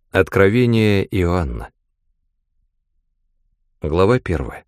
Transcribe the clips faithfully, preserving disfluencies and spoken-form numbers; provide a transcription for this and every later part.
Откровение Иоанна. Глава первая.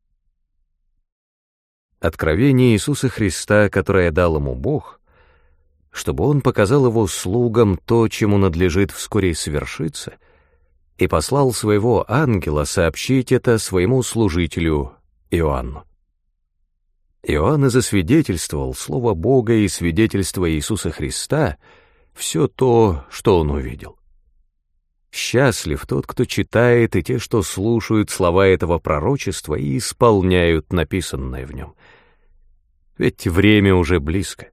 Откровение Иисуса Христа, которое дал ему Бог, чтобы он показал его слугам то, чему надлежит вскоре свершиться, и послал своего ангела сообщить это своему служителю Иоанну. Иоанн и засвидетельствовал слово Бога и свидетельство Иисуса Христа, все то, что он увидел. Счастлив тот, кто читает, и те, что слушают слова этого пророчества и исполняют написанное в нем. Ведь время уже близко.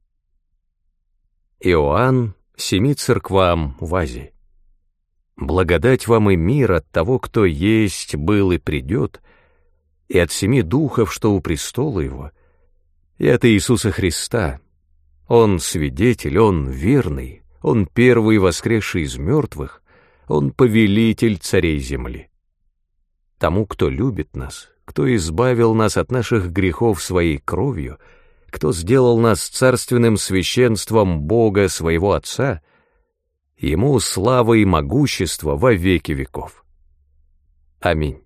Иоанн семи церквам в Азии. Благодать вам и мир от того, кто есть, был и придет, и от семи духов, что у престола его, и от Иисуса Христа. Он свидетель, он верный, он первый воскресший из мертвых, он повелитель царей земли. Тому, кто любит нас, кто избавил нас от наших грехов своей кровью, кто сделал нас царственным священством Бога своего Отца, ему слава и могущество во веки веков. Аминь.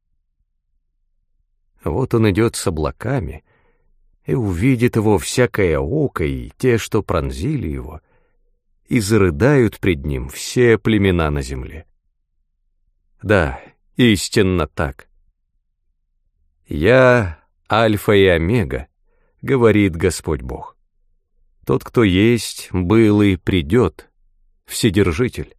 Вот он идет с облаками, и увидит его всякое око, и те, что пронзили его, и зарыдают пред ним все племена на земле. Да, истинно так. «Я Альфа и Омега», — говорит Господь Бог. Тот, кто есть, был и придет, Вседержитель.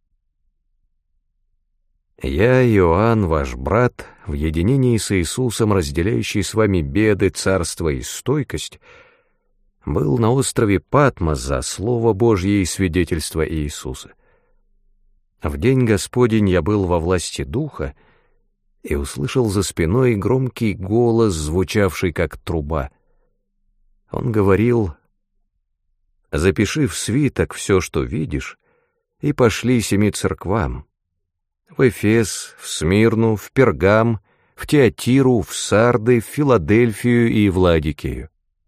Я, Иоанн, ваш брат, в единении с Иисусом, разделяющий с вами беды, царство и стойкость, был на острове Патмос за Слово Божье и свидетельство Иисуса. В день Господень я был во власти Духа и услышал за спиной громкий голос, звучавший как труба. Он говорил: «Запиши в свиток все, что видишь, и пошли семи церквам: в Эфес, в Смирну, в Пергам, в Театиру, в Сарды, в Филадельфию и в Ладикею».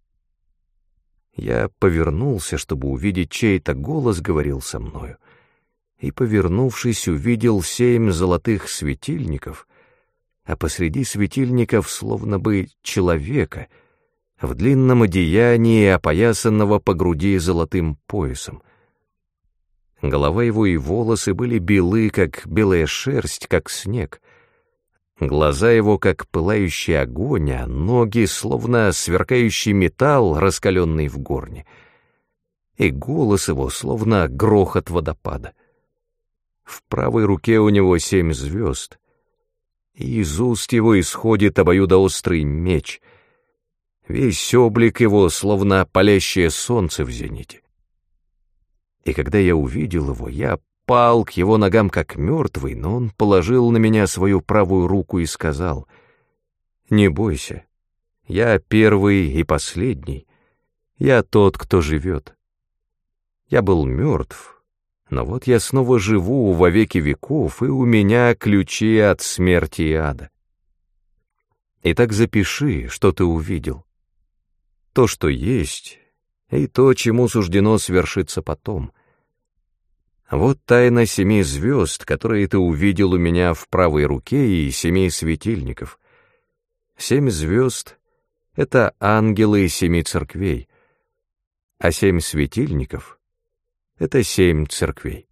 Я повернулся, чтобы увидеть, чей-то голос говорил со мною, и, повернувшись, увидел семь золотых светильников, а посреди светильников словно бы человека в длинном одеянии, опоясанного по груди золотым поясом. Голова его и волосы были белы, как белая шерсть, как снег. Глаза его, как пылающий огонь, а ноги, словно сверкающий металл, раскаленный в горне. И голос его, словно грохот водопада. В правой руке у него семь звезд, и из уст его исходит обоюдоострый меч. Весь облик его, словно палящее солнце в зените. И когда я увидел его, я пал к его ногам как мертвый, но он положил на меня свою правую руку и сказал: «Не бойся, я первый и последний, я тот, кто живет. Я был мертв, но вот я снова живу во веки веков, и у меня ключи от смерти и ада. Итак, запиши, что ты увидел, то, что есть, и то, чему суждено свершиться потом. Вот тайна семи звезд, которые ты увидел у меня в правой руке, и семи светильников. Семь звезд — это ангелы семи церквей, а семь светильников — это семь церквей».